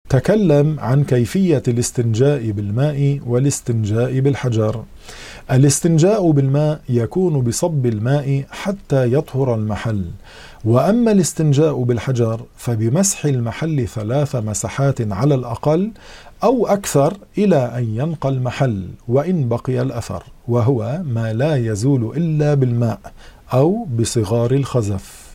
تكلم عن كيفية الاستنجاء بالماء والاستنجاء بالحجر. الاستنجاء بالماء يكون بصب الماء حتى يطهر المحل، وأما الاستنجاء بالحجر فبمسح المحل 3 مسحات على الأقل أو أكثر إلى أن ينقى المحل وإن بقي الأثر، وهو ما لا يزول إلا بالماء أو بصغار الخزف.